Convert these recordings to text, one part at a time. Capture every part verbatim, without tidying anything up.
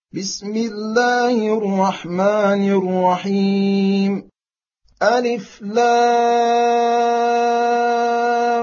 بسم الله الرحمن الرحيم. ألف لام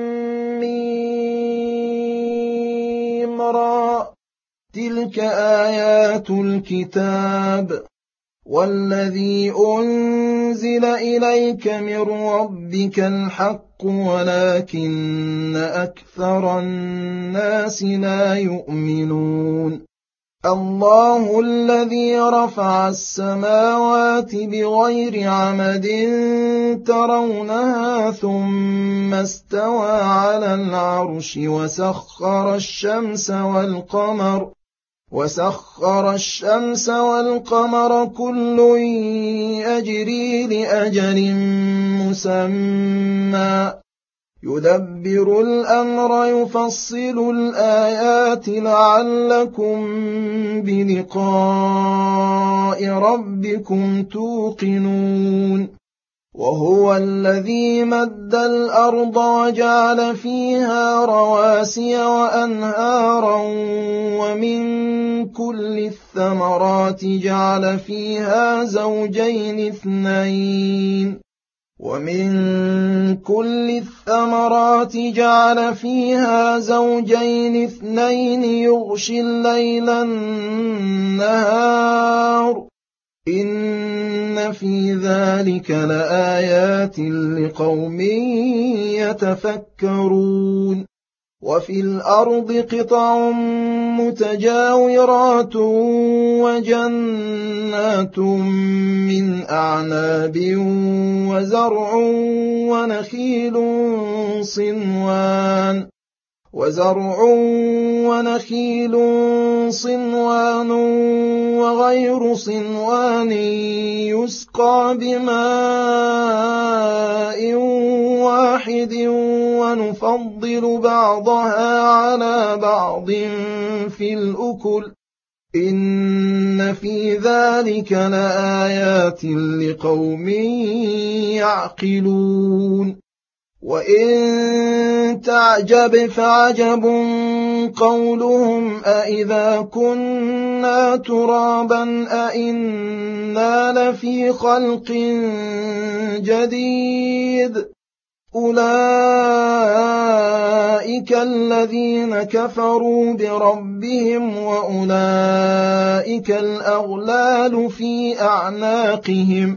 ميم را. تلك آيات الكتاب والذي أنزل إليك من ربك الحق ولكن أكثر الناس لا يؤمنون. الله الذي رفع السماوات بغير عمد ترونها ثم استوى على العرش وسخر الشمس والقمر وسخر الشمس والقمر كل يجري لأجل مسمى يدبر الأمر يفصل الآيات لعلكم بلقاء ربكم توقنون. وهو الذي مد الأرض وجعل فيها رواسي وأنهارا ومن كل الثمرات جعل فيها زوجين اثنين ومن كل الثمرات جعل فيها زوجين اثنين يغشي الليل النهار إن في ذلك لآيات لقوم يتفكرون. وفي الأرض قطع متجاورات وجنات من أعناب وزرع ونخيل صنوان وزرع ونخيل صنوان وغير صنوان يسقى بماء واحد ونفضل بعضها على بعض في الأكل إن في ذلك لآيات لقوم يعقلون. وإن تعجب فعجب قولهم أإذا كنا ترابا أإنا لفي خلق جديد أولئك الذين كفروا بربهم وأولئك الأغلال في أعناقهم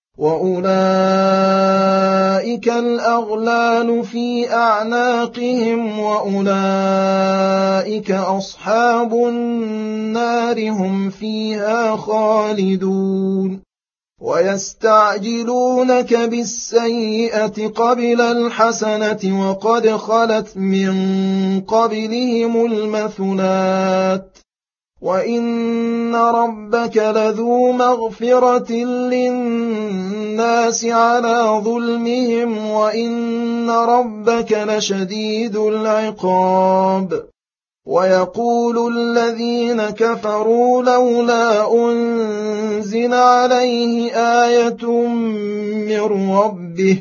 وأولئك الأغلال في أعناقهم وأولئك أصحاب النار هم فيها خالدون. ويستعجلونك بالسيئة قبل الحسنة وقد خلت من قبلهم المثلات وإن ربك لذو مغفرة للناس على ظلمهم وإن ربك لشديد العقاب. ويقول الذين كفروا لولا أنزل عليه آية من ربه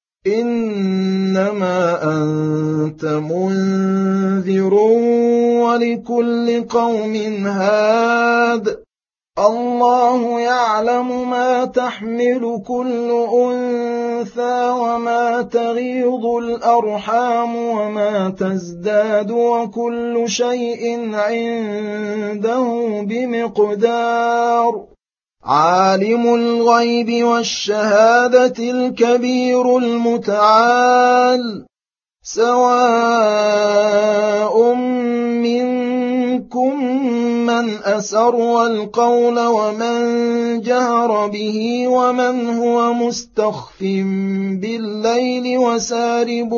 إنما أنت منذر ولكل قوم هاد. الله يعلم ما تحمل كل أنثى وما تغيض الأرحام وما تزداد وكل شيء عنده بمقدار. عالم الغيب والشهادة الكبير المتعال. سواء منكم من أسر القول ومن جهر به ومن هو مستخف بالليل وسارب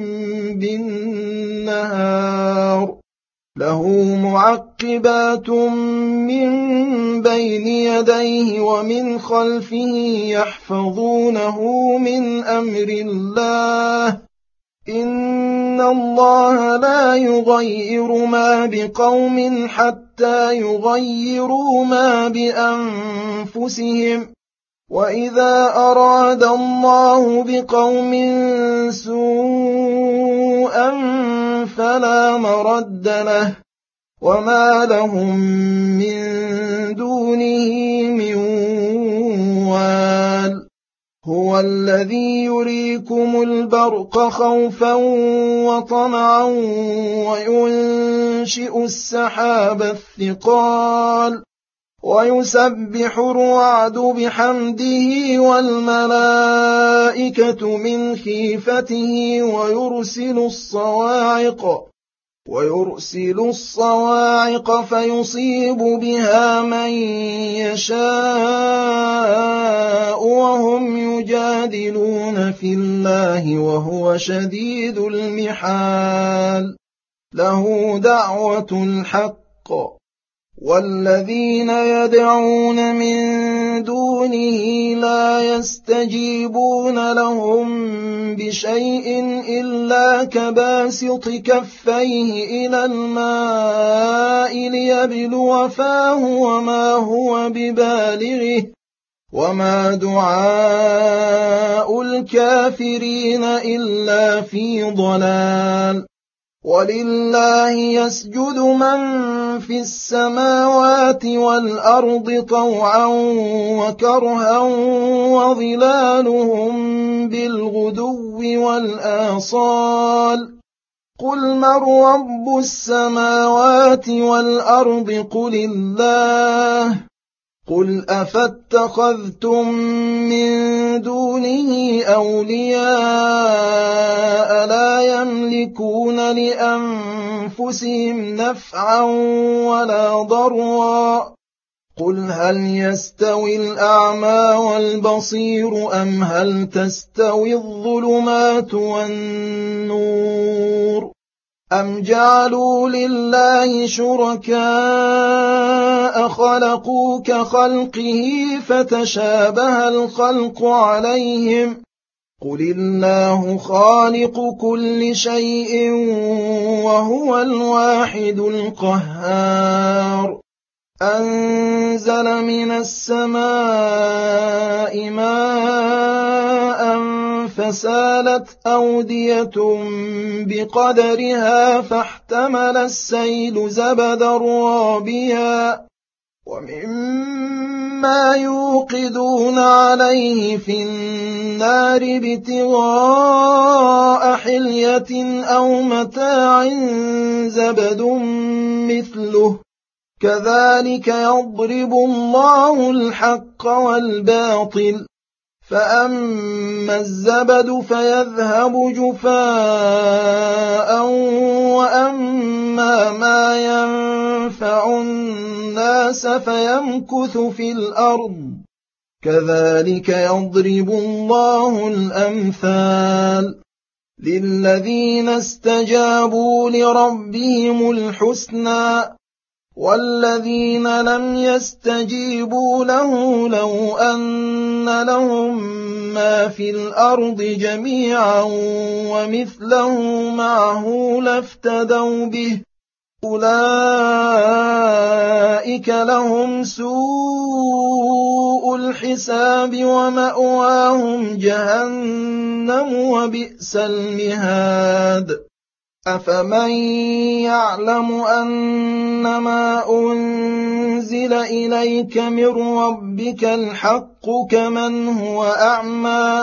بالنهار له معقبات من بين يديه ومن خلفه يحفظونه من أمر الله إن الله لا يغير ما بقوم حتى يغيروا ما بأنفسهم وإذا أراد الله بقوم سوءا فلا مرد له وما لهم من دونه من وال هو الذي يريكم البرق خوفا وطمعا وينشئ السحاب الثقال ويسبح الرعد بحمده والملائكة من خيفته ويرسل الصواعق ويرسل الصواعق فيصيب بها من يشاء وهم يجادلون في الله وهو شديد المحال له دعوة الحق والذين يدعون من دونه لا يستجيبون لهم بشيء إلا كباسط كفيه إلى الماء ليبلو فاه وما هو ببالغه وما دعاء الكافرين إلا في ضلال ولله يسجد من في السماوات والأرض طوعا وكرها وظلالهم بالغدو والآصال قل من رب السماوات والأرض قل الله قل أفاتخذتم من دونه أولياء لا يملكون لأنفسهم نفعا ولا ضرا قل هل يستوي الأعمى والبصير أم هل تستوي الظلمات والنور أم جعلوا لله شركاء خلقوا كخلقه فتشابه الخلق عليهم قل الله خالق كل شيء وهو الواحد القهار أنزل من السماء ماء فسالت أودية بقدرها فاحتمل السيل زبدا رابيا ومما يوقدون عليه في النار ابتغاء حلية أو متاع زبد مثله كذلك يضرب الله الحق والباطل فأما الزبد فيذهب جفاء وأما ما ينفع الناس فيمكث في الأرض كذلك يضرب الله الأمثال للذين استجابوا لربهم الحسنى والذين لم يستجيبوا له لو أن لهم ما في الأرض جميعا ومثله معه لافتدوا به أولئك لهم سوء الحساب ومأواهم جهنم وبئس المهاد أفمن يعلم أنما أنزل إليك من ربك الحق كمن هو أعمى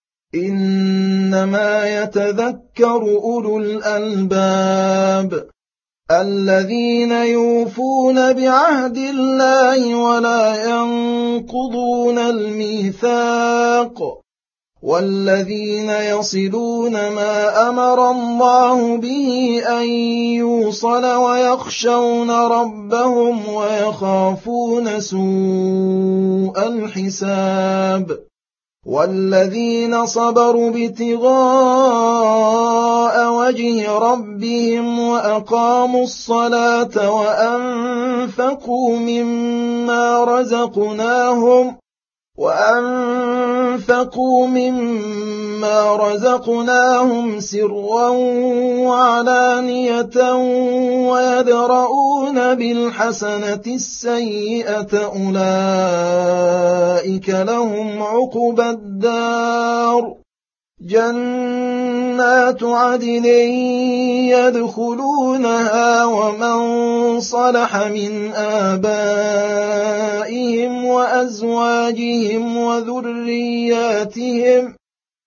إنما يتذكر أولو الألباب الذين يوفون بعهد الله ولا ينقضون الميثاق والذين يصلون ما أمر الله به أن يوصل ويخشون ربهم ويخافون سوء الحساب والذين صبروا ابتغاء وجه ربهم وأقاموا الصلاة وأنفقوا مما رزقناهم وأنفقوا مما رزقناهم سرا وعلانية ويدرؤون بالحسنة السيئة أولئك لهم عقبى الدار جنات جنات عدن يدخلونها ومن صلح من آبائهم وأزواجهم وذرياتهم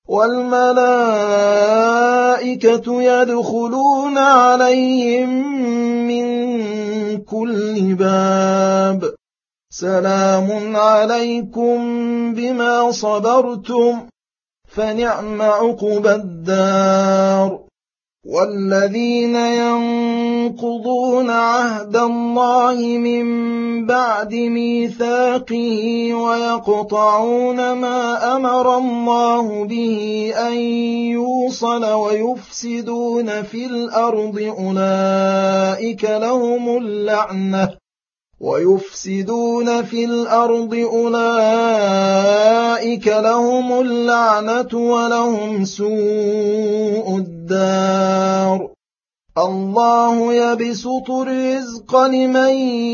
والملائكة يدخلون عليهم من كل باب سلام عليكم بما صبرتم فنعم عقبى الدار. والذين ينقضون عهد الله من بعد ميثاقه ويقطعون ما أمر الله به أن يوصل ويفسدون في الأرض أولئك لهم اللعنة ويفسدون في الأرض أولئك لهم اللعنة ولهم سوء الدار. الله يبسط الرزق لمن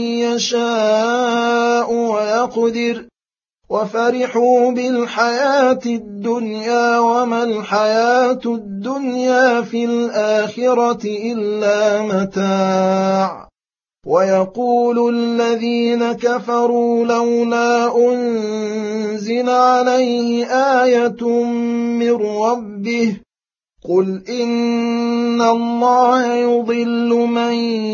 يشاء ويقدر وفرحوا بالحياة الدنيا وما الحياة الدنيا في الآخرة إلا متاع. ويقول الذين كفروا لولا أنزل عليه آية من ربه قل إن الله يضل من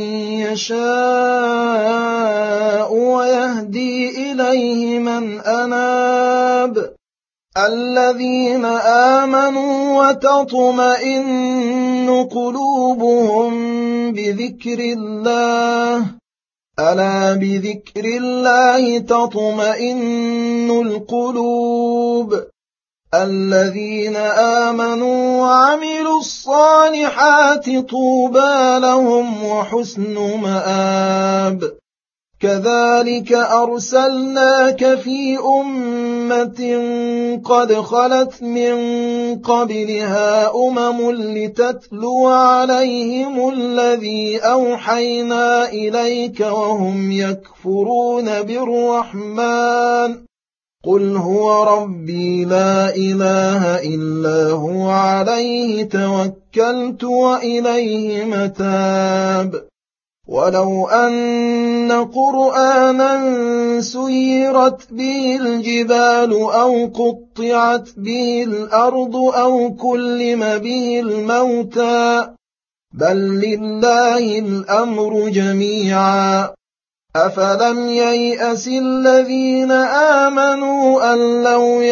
يشاء ويهدي إليه من أناب الذين آمنوا وتطمئن قلوبهم بذكر الله ألا بذكر الله تطمئن القلوب الذين آمنوا وعملوا الصالحات طوبى لهم وحسن مآب. كذلك أرسلناك في أمة قد خلت من قبلها أمم لتتلو عليهم الذي أوحينا إليك وهم يكفرون بالرحمن قل هو ربي لا إله إلا هو عليه توكلت وإليه متاب. ولو أن قرآنا سيرت به الجبال أو قطعت به الأرض أو كلم به الموتى بل لله الأمر جميعا أفلم ييأس الذين آمنوا أن لو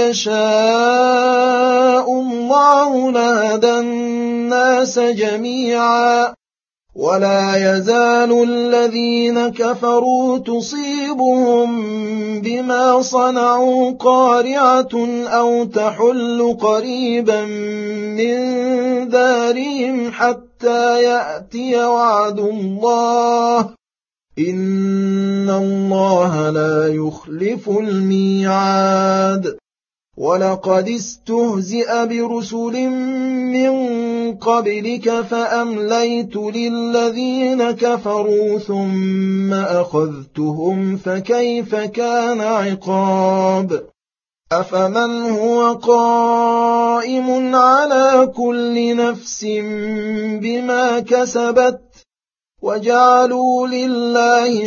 يشاء الله لهدى الناس جميعا ولا يزال الذين كفروا تصيبهم بما صنعوا قارعة أو تحل قريبا من دارهم حتى يأتي وعد الله إن الله لا يخلف الميعاد. ولقد استهزئ برسل من قبلك فأمليت للذين كفروا ثم أخذتهم فكيف كان عقاب. أفمن هو قائم على كل نفس بما كسبت وجعلوا لله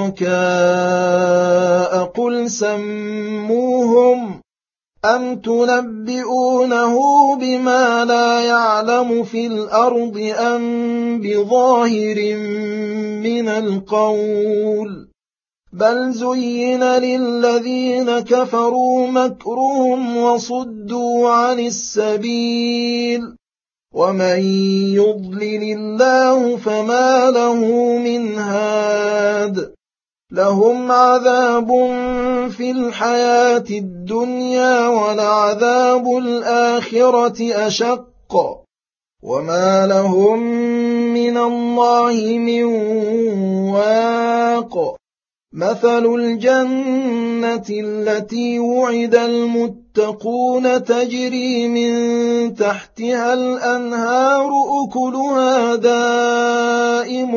شركاء قل سموهم أم تنبئونه بما لا يعلم في الأرض أم بظاهر من القول بل زين للذين كفروا مكرهم وصدوا عن السبيل ومن يضلل الله فما له من هاد لهم عذاب في الحياة الدنيا ولعذاب الآخرة أشق وما لهم من الله من واق. مثل الجنة التي وعد المتقون تجري من تحتها الأنهار أكلها دائم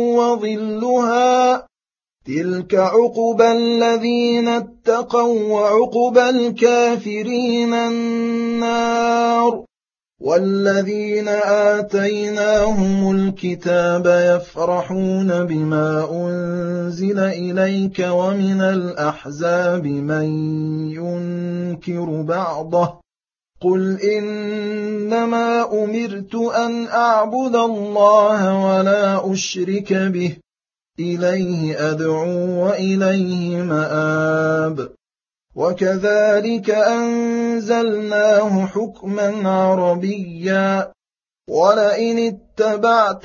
وظلها تلك عقبى الذين اتقوا وعقبى الكافرين النار والذين آتيناهم الكتاب يفرحون بما أنزل إليك ومن الأحزاب من ينكر بعضه قل إنما أمرت أن أعبد الله ولا أشرك به إليه أدعو وإليه مآب وكذلك أنزلناه حكما عربيا ولئن اتبعت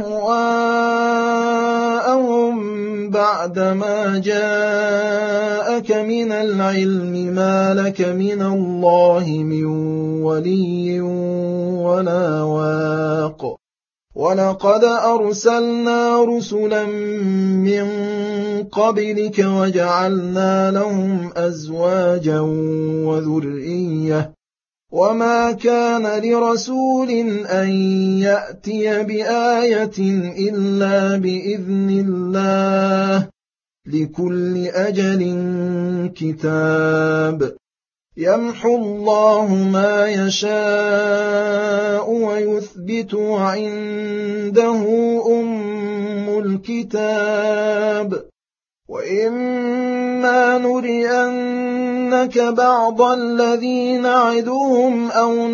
أهواءهم بعدما جاءك من العلم ما لك من الله من ولي ولا واق ولقد أرسلنا رسلا من قبلك وجعلنا لهم أزواجا وذرية وما كان لرسول أن يأتي بآية إلا بإذن الله لكل أجل كتاب يمحو الله ما يشاء ويثبت وعنده أم الكتاب وإما نرينك بعض الذي نعدهم أو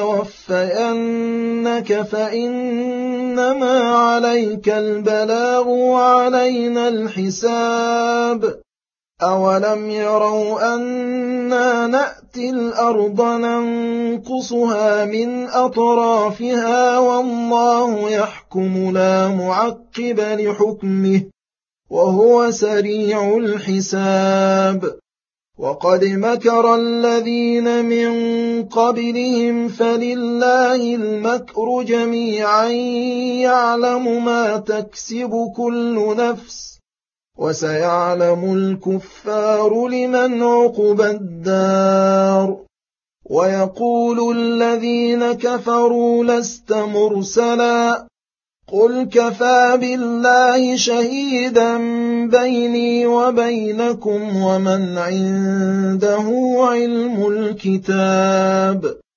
نتوفينك فإنما عليك البلاغ وعلينا الحساب أولم يروا أنا نأتي الأرض ننقصها من أطرافها والله يحكم لا معقب لحكمه وهو سريع الحساب وقد مكر الذين من قبلهم فلله المكر جميعا يعلم ما تكسب كل نفس وسيعلم الكفار لمن عقبى الدار ويقول الذين كفروا لست مرسلا قل كفى بالله شهيدا بيني وبينكم ومن عنده علم الكتاب